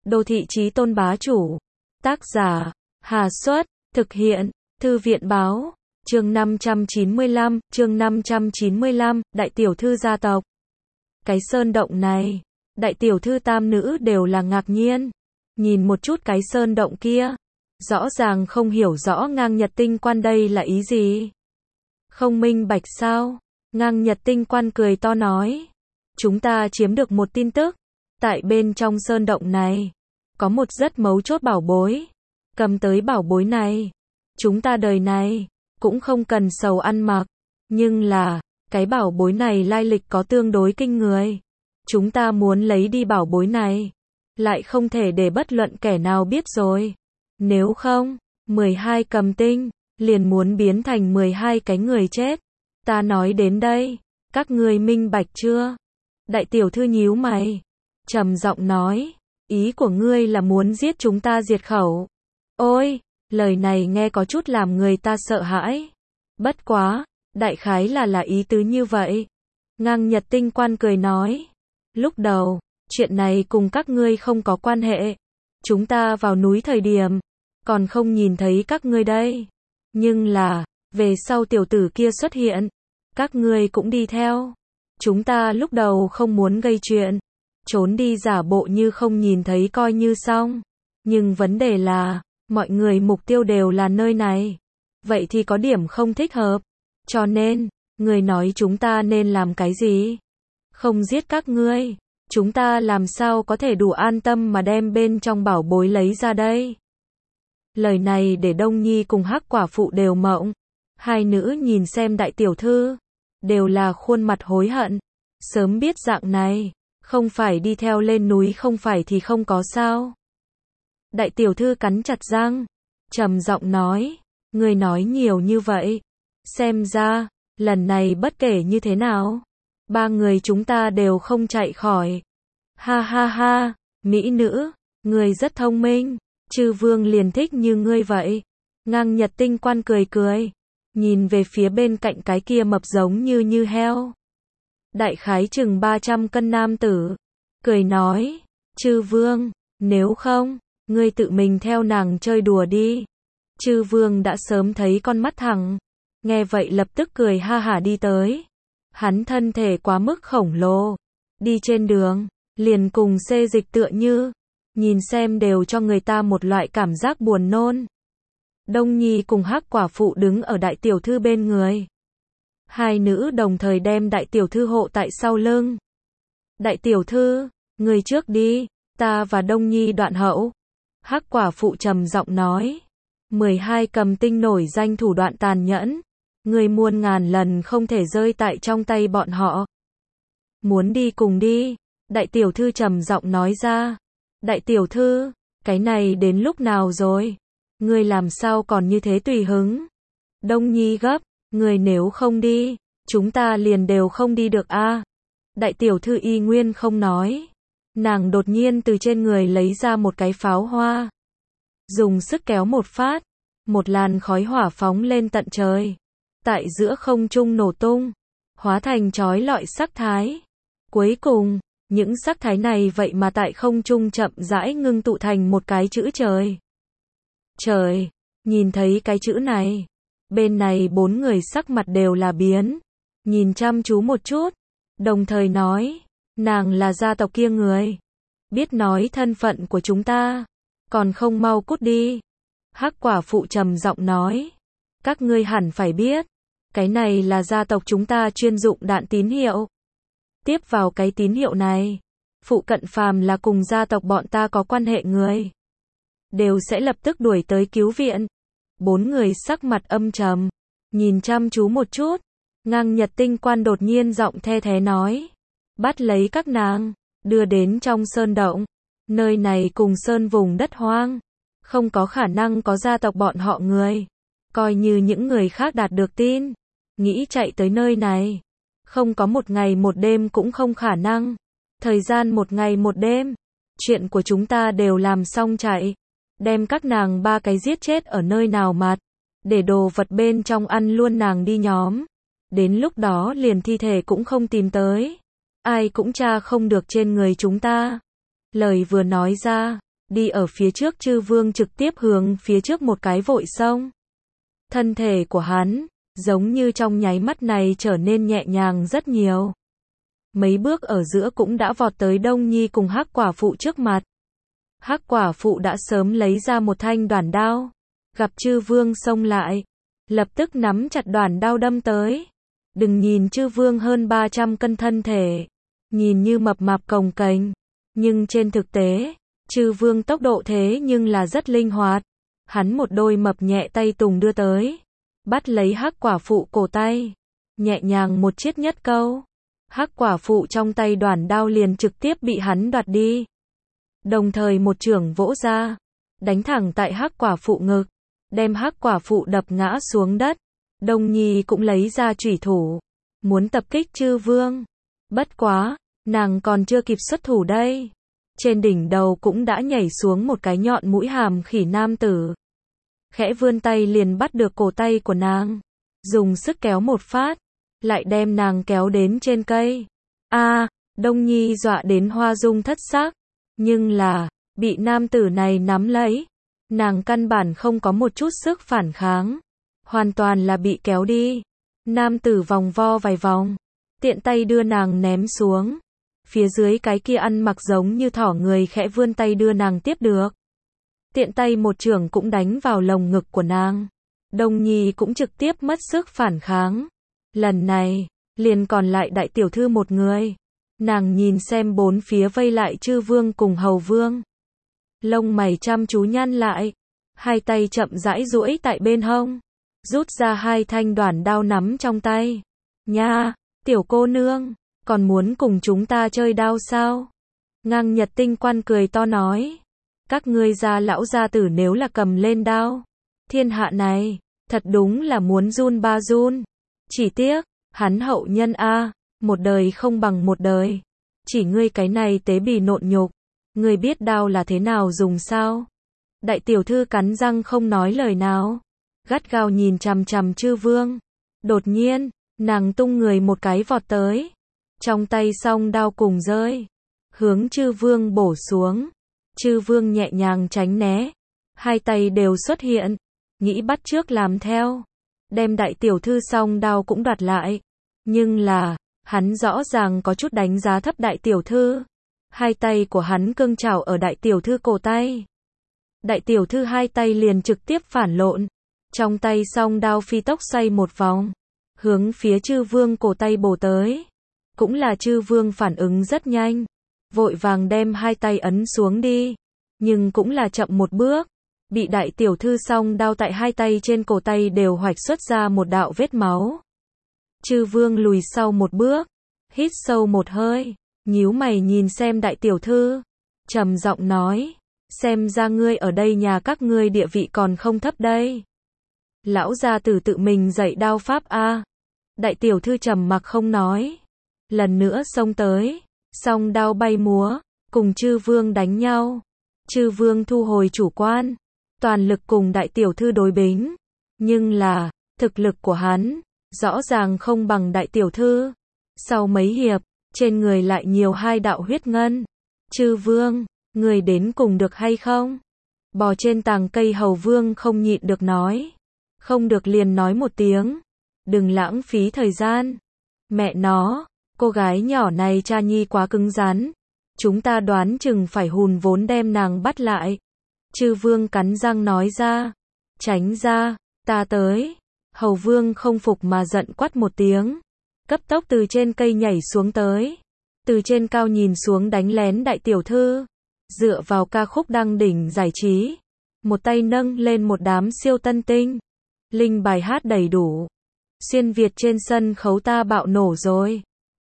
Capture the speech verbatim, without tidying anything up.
Đô thị chí tôn bá chủ. Tác giả, Hà Xuất, thực hiện, Thư viện báo, chương năm trăm chín mươi lăm, chương năm trăm chín mươi lăm, đại tiểu thư gia tộc. Cái sơn động này, đại tiểu thư tam nữ đều là ngạc nhiên. Nhìn một chút cái sơn động kia, rõ ràng không hiểu rõ ngang nhật tinh quan đây là ý gì. Không minh bạch sao? Ngang nhật tinh quan cười to nói. Chúng ta chiếm được một tin tức. Tại bên trong sơn động này, có một rất mấu chốt bảo bối. Cầm tới bảo bối này, chúng ta đời này, cũng không cần sầu ăn mặc. Nhưng là, cái bảo bối này lai lịch có tương đối kinh người. Chúng ta muốn lấy đi bảo bối này, lại không thể để bất luận kẻ nào biết rồi. Nếu không, mười hai cầm tinh, liền muốn biến thành mười hai cái người chết. Ta nói đến đây, các ngươi minh bạch chưa? Đại tiểu thư nhíu mày, trầm giọng nói, ý của ngươi là muốn giết chúng ta diệt khẩu. Ôi, lời này nghe có chút làm người ta sợ hãi. Bất quá, đại khái là là ý tứ như vậy. Ngang nhật tinh quan cười nói, lúc đầu, chuyện này cùng các ngươi không có quan hệ. Chúng ta vào núi thời điểm, còn không nhìn thấy các ngươi đây. Nhưng là, về sau tiểu tử kia xuất hiện, các ngươi cũng đi theo. Chúng ta lúc đầu không muốn gây chuyện, trốn đi giả bộ như không nhìn thấy coi như xong. Nhưng vấn đề là, mọi người mục tiêu đều là nơi này. Vậy thì có điểm không thích hợp. Cho nên, người nói chúng ta nên làm cái gì? Không giết các ngươi, chúng ta làm sao có thể đủ an tâm mà đem bên trong bảo bối lấy ra đây? Lời này để Đông Nhi cùng Hắc quả phụ đều mộng. Hai nữ nhìn xem đại tiểu thư, đều là khuôn mặt hối hận. Sớm biết dạng này, không phải đi theo lên núi không phải thì không có sao. Đại tiểu thư cắn chặt răng, trầm giọng nói, người nói nhiều như vậy. Xem ra, lần này bất kể như thế nào, ba người chúng ta đều không chạy khỏi. Ha ha ha, mỹ nữ, người rất thông minh, chư vương liền thích như ngươi vậy. Ngang nhật tinh quan cười cười, nhìn về phía bên cạnh cái kia mập giống như như heo. Đại khái chừng ba trăm cân nam tử, cười nói, chư vương, nếu không, ngươi tự mình theo nàng chơi đùa đi. Chư vương đã sớm thấy con mắt thẳng, nghe vậy lập tức cười ha hả đi tới. Hắn thân thể quá mức khổng lồ, đi trên đường, liền cùng xê dịch tựa như, nhìn xem đều cho người ta một loại cảm giác buồn nôn. Đông Nhi cùng Hắc quả phụ đứng ở đại tiểu thư bên người. Hai nữ đồng thời đem đại tiểu thư hộ tại sau lưng. Đại tiểu thư, người trước đi, ta và Đông Nhi đoạn hậu. Hắc quả phụ trầm giọng nói, mười hai cầm tinh nổi danh thủ đoạn tàn nhẫn, người muôn ngàn lần không thể rơi tại trong tay bọn họ. Muốn đi cùng đi, đại tiểu thư trầm giọng nói ra. Đại tiểu thư, cái này đến lúc nào rồi? Người làm sao còn như thế tùy hứng? Đông Nhi gấp, người nếu không đi, chúng ta liền đều không đi được a. À? Đại tiểu thư y nguyên không nói. Nàng đột nhiên từ trên người lấy ra một cái pháo hoa. Dùng sức kéo một phát, một làn khói hỏa phóng lên tận trời. Tại giữa không trung nổ tung, hóa thành chói lọi sắc thái. Cuối cùng, những sắc thái này vậy mà tại không trung chậm rãi ngưng tụ thành một cái chữ trời. Trời, nhìn thấy cái chữ này, bên này bốn người sắc mặt đều là biến, nhìn chăm chú một chút, đồng thời nói, nàng là gia tộc kia người, biết nói thân phận của chúng ta, còn không mau cút đi. Hắc quả phụ trầm giọng nói, các ngươi hẳn phải biết, cái này là gia tộc chúng ta chuyên dụng đạn tín hiệu. Tiếp vào cái tín hiệu này, phụ cận phàm là cùng gia tộc bọn ta có quan hệ người, đều sẽ lập tức đuổi tới cứu viện. Bốn người sắc mặt âm trầm, nhìn chăm chú một chút, ngang nhật tinh quan đột nhiên giọng the thế nói, bắt lấy các nàng, đưa đến trong sơn động. Nơi này cùng sơn vùng đất hoang, không có khả năng có gia tộc bọn họ người. Coi như những người khác đạt được tin, nghĩ chạy tới nơi này, không có một ngày một đêm cũng không khả năng. Thời gian một ngày một đêm, chuyện của chúng ta đều làm xong chạy. Đem các nàng ba cái giết chết ở nơi nào mặt, để đồ vật bên trong ăn luôn nàng đi nhóm. Đến lúc đó liền thi thể cũng không tìm tới, ai cũng tra không được trên người chúng ta. Lời vừa nói ra, đi ở phía trước chư vương trực tiếp hướng phía trước một cái vội xông. Thân thể của hắn, giống như trong nháy mắt này trở nên nhẹ nhàng rất nhiều. Mấy bước ở giữa cũng đã vọt tới Đông Nhi cùng Hắc Quả Phụ trước mặt. Hắc Quả Phụ đã sớm lấy ra một thanh đoản đao, gặp chư vương xông lại, lập tức nắm chặt đoản đao đâm tới. Đừng nhìn chư vương hơn ba trăm cân thân thể, nhìn như mập mạp cồng kềnh, nhưng trên thực tế, chư vương tốc độ thế nhưng là rất linh hoạt. Hắn một đôi mập nhẹ tay tùng đưa tới, bắt lấy Hắc Quả Phụ cổ tay, nhẹ nhàng một chiết nhất câu. Hắc Quả Phụ trong tay đoản đao liền trực tiếp bị hắn đoạt đi. Đồng thời một chưởng vỗ ra, đánh thẳng tại Hắc Quả Phụ ngực, đem Hắc Quả Phụ đập ngã xuống đất. Đông Nhi cũng lấy ra chủy thủ, muốn tập kích chư vương. Bất quá, nàng còn chưa kịp xuất thủ đây. Trên đỉnh đầu cũng đã nhảy xuống một cái nhọn mũi hàm khỉ nam tử. Khẽ vươn tay liền bắt được cổ tay của nàng, dùng sức kéo một phát, lại đem nàng kéo đến trên cây. A, à, Đông Nhi dọa đến hoa dung thất sắc, nhưng là, bị nam tử này nắm lấy, nàng căn bản không có một chút sức phản kháng, hoàn toàn là bị kéo đi. Nam tử vòng vo vài vòng, tiện tay đưa nàng ném xuống. Phía dưới cái kia ăn mặc giống như thỏ người khẽ vươn tay đưa nàng tiếp được. Tiện tay một chưởng cũng đánh vào lồng ngực của nàng. Đông Nhi cũng trực tiếp mất sức phản kháng. Lần này, liền còn lại đại tiểu thư một người. Nàng nhìn xem bốn phía vây lại chư vương cùng hầu vương. Lông mày chăm chú nhăn lại, hai tay chậm rãi duỗi tại bên hông, rút ra hai thanh đoản đao nắm trong tay. Nha, tiểu cô nương, còn muốn cùng chúng ta chơi đao sao? Ngang Nhật Tinh Quan cười to nói. Các ngươi gia lão gia tử nếu là cầm lên đao, thiên hạ này, thật đúng là muốn run ba run. Chỉ tiếc, hắn hậu nhân a, một đời không bằng một đời. Chỉ ngươi cái này tế bì nộn nhục, ngươi biết đao là thế nào dùng sao? Đại tiểu thư cắn răng không nói lời nào, gắt gao nhìn chằm chằm chư vương. Đột nhiên, nàng tung người một cái vọt tới, trong tay song đao cùng rơi, hướng chư vương bổ xuống. Chư vương nhẹ nhàng tránh né, hai tay đều xuất hiện, nghĩ bắt chước làm theo, đem đại tiểu thư song đao cũng đoạt lại. Nhưng là, hắn rõ ràng có chút đánh giá thấp đại tiểu thư. Hai tay của hắn cương chảo ở đại tiểu thư cổ tay. Đại tiểu thư hai tay liền trực tiếp phản lộn, trong tay song đao phi tốc xoay một vòng, hướng phía chư vương cổ tay bổ tới. Cũng là chư vương phản ứng rất nhanh, vội vàng đem hai tay ấn xuống đi, nhưng cũng là chậm một bước, bị đại tiểu thư song đao tại hai tay trên cổ tay đều hoạch xuất ra một đạo vết máu. Chư vương lùi sau một bước, hít sâu một hơi, nhíu mày nhìn xem đại tiểu thư, trầm giọng nói, xem ra ngươi ở đây nhà các ngươi địa vị còn không thấp đây. Lão gia tử tự mình dạy đao pháp a. Đại tiểu thư trầm mặc không nói, lần nữa xông tới, song đao bay múa, cùng chư vương đánh nhau. Chư vương thu hồi chủ quan, toàn lực cùng đại tiểu thư đối bính, nhưng là, thực lực của hắn, rõ ràng không bằng đại tiểu thư. Sau mấy hiệp, trên người lại nhiều hai đạo huyết ngân. Chư vương, người đến cùng được hay không? Bò trên tàng cây hầu vương không nhịn được nói. Không được liền nói một tiếng, đừng lãng phí thời gian. Mẹ nó, cô gái nhỏ này cha nhi quá cứng rắn, chúng ta đoán chừng phải hùn vốn đem nàng bắt lại. Chư vương cắn răng nói ra, tránh ra, ta tới. Hầu vương không phục mà giận quát một tiếng, cấp tốc từ trên cây nhảy xuống tới, từ trên cao nhìn xuống đánh lén đại tiểu thư. Dựa vào ca khúc đăng đỉnh giải trí, một tay nâng lên một đám siêu tân tinh, linh bài hát đầy đủ. Xuyên Việt trên sân khấu ta bạo nổ rồi.